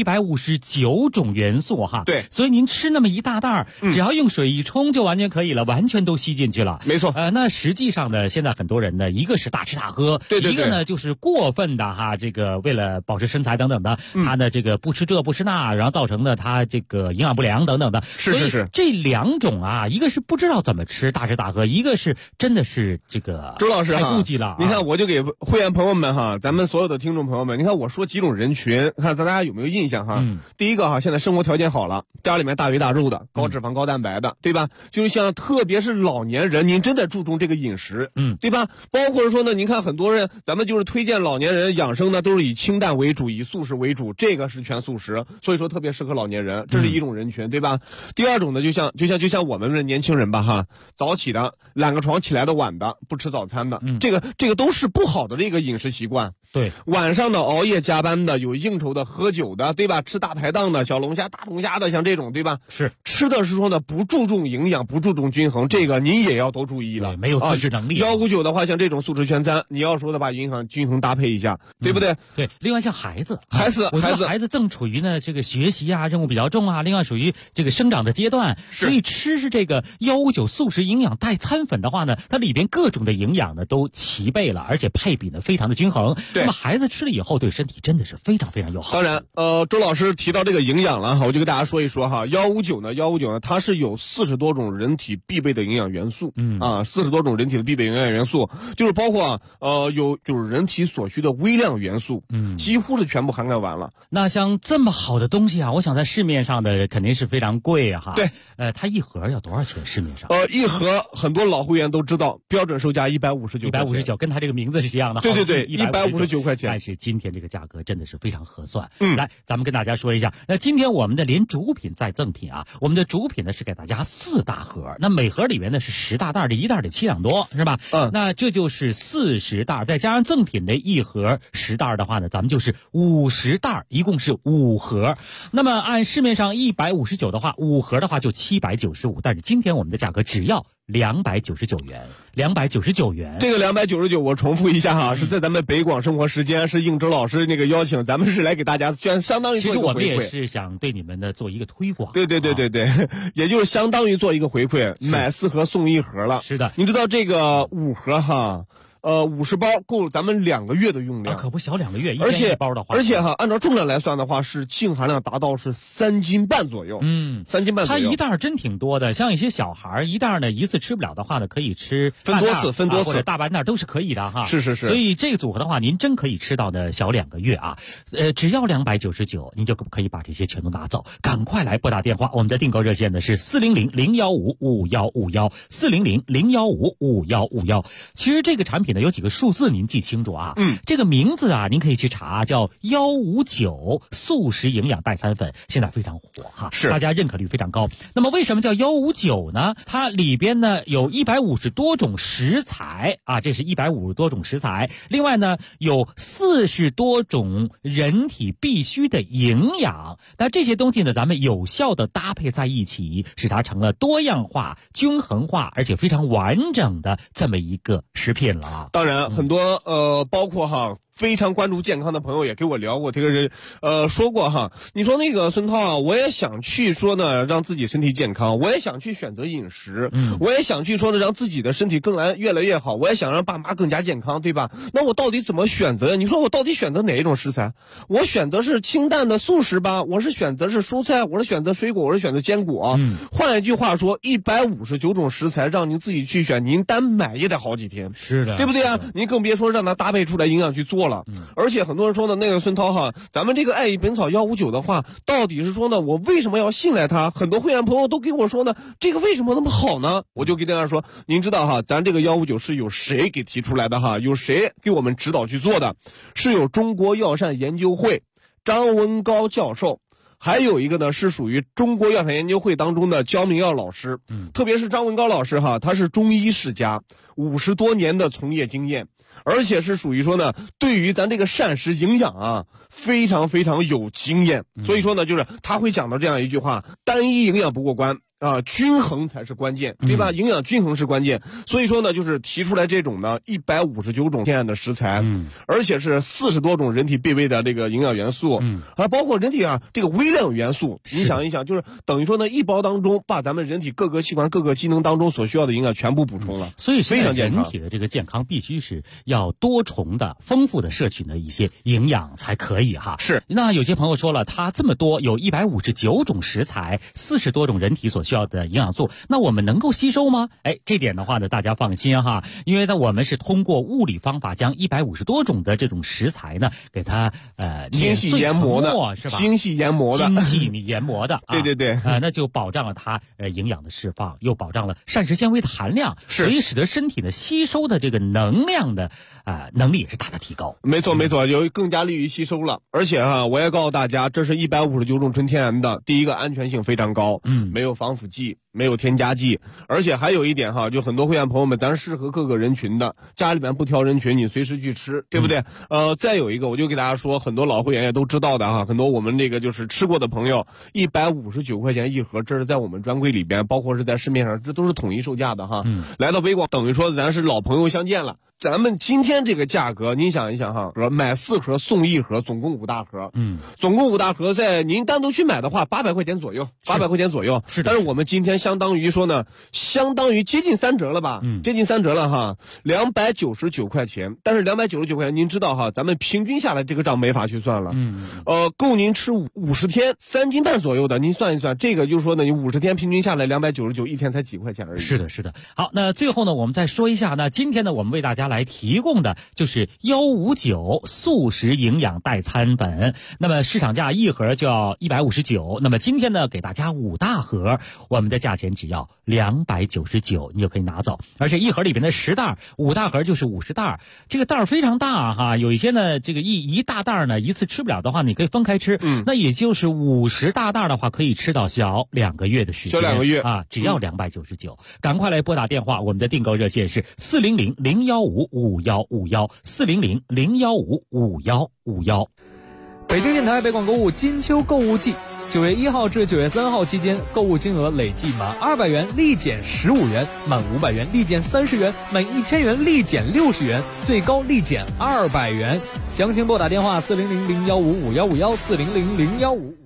159种元素对， 所以您吃那么一大袋只要用水一冲就完全可以了，完全都吸进去了。 没错。 那实际上呢，现在很多人呢，一个是大吃大喝， 对， 一个呢就是过分的这个为了保持身材等等的，他呢这个不吃这不吃那，然后造成的他这个营养不良等等的。 是。 这两种一个是不知道怎么吃，大吃大喝，一个是真的是这个周老师太顾忌了。 你看，我就给会员朋友们咱们所有的听众朋友们，你看我说几种人群，看大家有没有印象第一个现在生活条件好了，家里面大鱼大肉的，高脂肪高蛋白的，对吧？就是像特别是老年人，您真的注重这个饮食，对吧？包括说呢，您看很多人，咱们就是推荐老年人养生呢，都是以清淡为主，以素食为主，这个是全素食，所以说特别适合老年人，这是一种人群，对吧？第二种呢，就像我们的年轻人吧早起的，懒个床起来的晚的，不吃早餐的，这个都是不好的这个饮食习惯。 对， 晚上的熬夜加班的，有应酬的，喝酒的，对吧？吃大排档的，小龙虾、大龙虾的，像这种，对吧？ 是吃的是说呢，不注重营养，不注重均衡，这个您也要多注意了。 没有自制能力。 159的话，像这种素食全餐，你要说的把营养均衡搭配一下，对不对？ 对。另外像孩子正处于呢这个学习任务比较重另外属于这个生长的阶段，所以吃是这个159素食营养代餐粉的话呢，它里边各种的营养呢都齐备了，而且配比呢非常的均衡。 对。 那么孩子吃了以后对身体真的是非常非常友好。 当然，周老师提到这个营养了我就跟大家说一说159呢，它是有40多种人体必备的营养元素，40多种人体的必备营养元素，就是包括就是人体所需的微量元素，几乎是全部涵盖完了。 那像这么好的东西我想在市面上的肯定是非常贵对， 它一盒要多少钱？市面上一盒很多老会员都知道，标准售价159， 跟它这个名字是一样的。 对，159块钱。 但是今天这个价格真的是非常合算。来，咱们跟大家说一下，那今天我们的连主品再赠品我们的主品呢是给大家4大盒，那每盒里面呢是10大袋，这一袋得7两多，是吧？那这就是40袋，再加上赠品的一盒10袋的话呢，咱们就是50袋，一共是5盒。那么按市面上159的话，5盒的话就795，但是今天我们的价格只要299元，299元。 这个299我重复一下是在咱们北广生活时间，是应周老师那个邀请，咱们是来给大家相当于做一个回馈。 其实我们也是想对你们的做一个推广。 对，也就是相当于做一个回馈，买4盒送1盒了。 是的， 你知道这个5盒50包够咱们2个月的用量， 可不小2个月， 而且一包的话， 按照重量来算的话，是净含量达到是3斤半左右。3斤半左右。 它一袋真挺多的，像一些小孩一袋呢一次吃不了的话呢，可以吃分多次或者大半袋都是可以的是。 所以这个组合的话，您真可以吃到呢小2个月只要299，您就可以把这些全都拿走。赶快来拨打电话，我们的订购热线呢是400-015-5151，400-015-5151。其实这个产品有几个数字您记清楚这个名字您可以去查，叫159素食营养代餐粉，现在非常火是大家认可率非常高。那么为什么叫159呢？它里边呢有150多种食材这是150多种食材，另外呢有40多种人体必须的营养，那这些东西呢咱们有效的搭配在一起，使它成了多样化、均衡化而且非常完整的这么一个食品了。 当然，很多包括非常关注健康的朋友也给我聊过，这个是说过你说那个孙涛我也想去说呢让自己身体健康，我也想去选择饮食，我也想去说呢让自己的身体越来越好，我也想让爸妈更加健康，对吧？那我到底怎么选择？你说我到底选择哪一种食材？我选择是清淡的素食吧，我是选择是蔬菜，我是选择水果，我是选择坚果换一句话说，159种食材让您自己去选，您单买也得好几天。 是的， 对不对您更别说让它搭配出来营养去做了。而且很多人说呢，那个孙涛咱们这个爱益本草159的话，到底是说呢，我为什么要信赖它？很多会员朋友都跟我说呢，这个为什么那么好呢？我就给大家说，您知道咱这个159是有谁给提出来的有谁给我们指导去做的？是有中国药膳研究会张文高教授还有一个呢是属于中国药材研究会当中的焦明耀老师，特别是张文高老师哈，他是中医世家，50多年的从业经验，而且是属于说呢，对于咱这个膳食营养啊，非常非常有经验。所以说呢，就是他会讲到这样一句话：单一营养不过关啊，均衡才是关键，对吧？营养均衡是关键。所以说呢，就是提出来这种呢159种天然的食材，而且是40多种人体必备的这个营养元素，还包括人体啊这个微量元素。你想一想，就是等于说呢，一包当中把咱们人体各个器官、各个机能当中所需要的营养全部补充了。 所以非常健康。 人体的这个健康必须是要多重的、丰富的摄取的一些营养才可以哈。 是。 那有些朋友说了，他这么多有159种食材，40多种人体所需要的营养素，那我们能够吸收吗？这点的话呢，大家放心哈，因为呢，我们是通过物理方法将150多种的这种食材呢，给它精细研磨的， 是吧？ 精细研磨的， 对对对， 那就保障了它营养的释放，又保障了膳食纤维的含量，所以使得身体的吸收的这个能量的能力也是大大提高。 没错没错，有更加利于吸收了。而且我也告诉大家，这是159种纯天然的，第一个安全性非常高，没有防腐剂，没有添加剂，而且还有一点哈，就很多会员朋友们，咱适合各个人群的，家里面不挑人群，你随时去吃，对不对？再有一个，我就给大家说，很多老会员也都知道的哈，很多我们这个就是吃过的朋友，159块钱一盒，这是在我们专柜里边，包括是在市面上，这都是统一售价的哈。来到北广，等于说咱是老朋友相见了。咱们今天这个价格，您想一想哈，买4盒送1盒，总共5大盒，总共5大盒，在您单独去买的话，800块钱左右，800块钱左右。 是的。 但是我们今天相当于说呢，相当于接近3折了吧？接近3折了哈，299块钱。但是299块钱，您知道哈，咱们平均下来这个账没法去算了。够您吃50天3斤半左右的，您算一算，这个就是说呢，你50天平均下来299，一天才几块钱而已。 是的，是的。好，那最后呢，我们再说一下，那今天呢，我们为大家来提供的就是159素食营养代餐本，那么市场价1盒就要159，那么今天呢，给大家5大盒，我们的价钱只要299，你就可以拿走。而且1盒里边的10袋，5大盒就是50袋，这个袋非常大哈，有一些呢，这个一大袋呢，一次吃不了的话，你可以分开吃，那也就是50大袋的话，可以吃到小2个月的时间， 小2个月啊，只要299，赶快来拨打电话，我们的订购热线是400-015-5151，400-015-5151。 北京电台北广购物金秋购物季，9月1号至9月3号期间，购物金额累计满200元立减15元，满500元立减30元，满1000元立减60元，最高立减200元。详情拨打电话400-015-5151，400-015。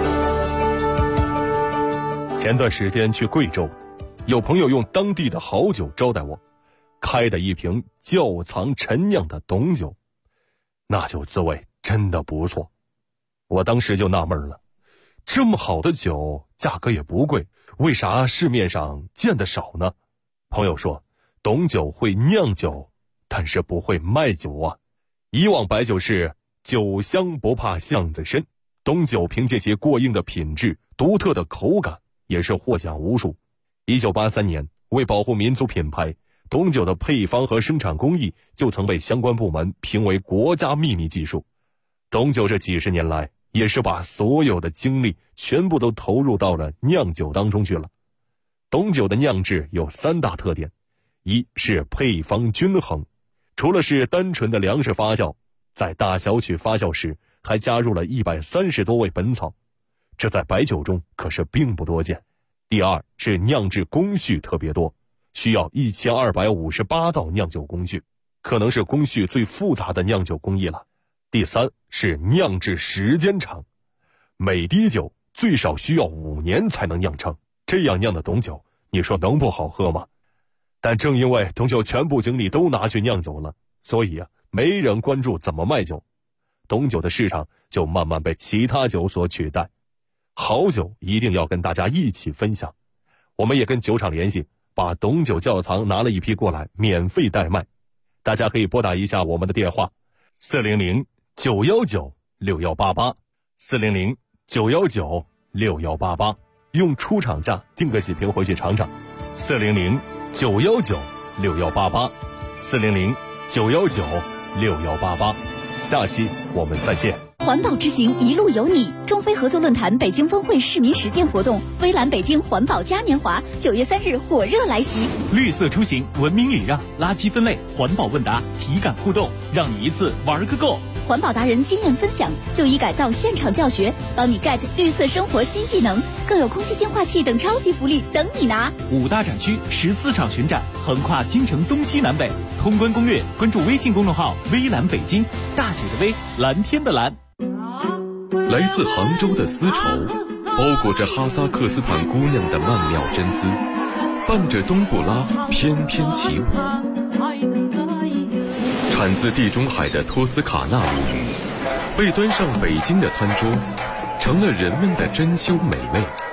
前段时间去贵州，有朋友用当地的好酒招待我，开的一瓶窖藏陈酿的董酒，那酒滋味真的不错。我当时就纳闷了，这么好的酒价格也不贵，为啥市面上见得少呢？朋友说，董酒会酿酒，但是不会卖酒啊。以往白酒是酒香不怕巷子深，董酒凭借其过硬的品质、独特的口感，也是获奖无数。1983年，为保护民族品牌，董酒的配方和生产工艺就曾被相关部门评为国家秘密技术。董酒这几十年来，也是把所有的精力全部都投入到了酿酒当中去了。董酒的酿制有3大特点，一是配方均衡，除了是单纯的粮食发酵，在大小曲发酵时还加入了130多味本草，这在白酒中可是并不多见。第二是酿制工序特别多，需要1258道酿酒工序，可能是工序最复杂的酿酒工艺了。第三是酿制时间长，每滴酒最少需要5年才能酿成，这样酿的董酒，你说能不好喝吗？但正因为董酒全部精力都拿去酿酒了，所以没人关注怎么卖酒，董酒的市场就慢慢被其他酒所取代。好酒一定要跟大家一起分享，我们也跟酒厂联系，把董酒窖藏拿了一批过来，免费代卖。大家可以拨打一下我们的电话400-919-6188，400-919-6188，用出厂价订个几瓶回去尝尝。400-919-6188，400-919-6188。下期我们再见。 环保之行一路有你，中非合作论坛北京峰会市民实践活动，微蓝北京环保嘉年华9月3日火热来袭。 绿色出行，文明礼让，垃圾分类，环保问答，体感互动，让你一次玩个够。 环保达人经验分享，就医改造现场教学，帮你 get 绿色生活新技能，更有空气净化器等超级福利等你拿。 5大展区14场巡展，横跨京城东西南北。通关攻略，关注微信公众号微蓝北京，大写的微，蓝天的蓝。 来自杭州的丝绸，包裹着哈萨克斯坦姑娘的曼妙真姿，伴着冬不拉翩翩起舞。产自地中海的托斯卡纳舞，被端上北京的餐桌，成了人们的珍馐美味。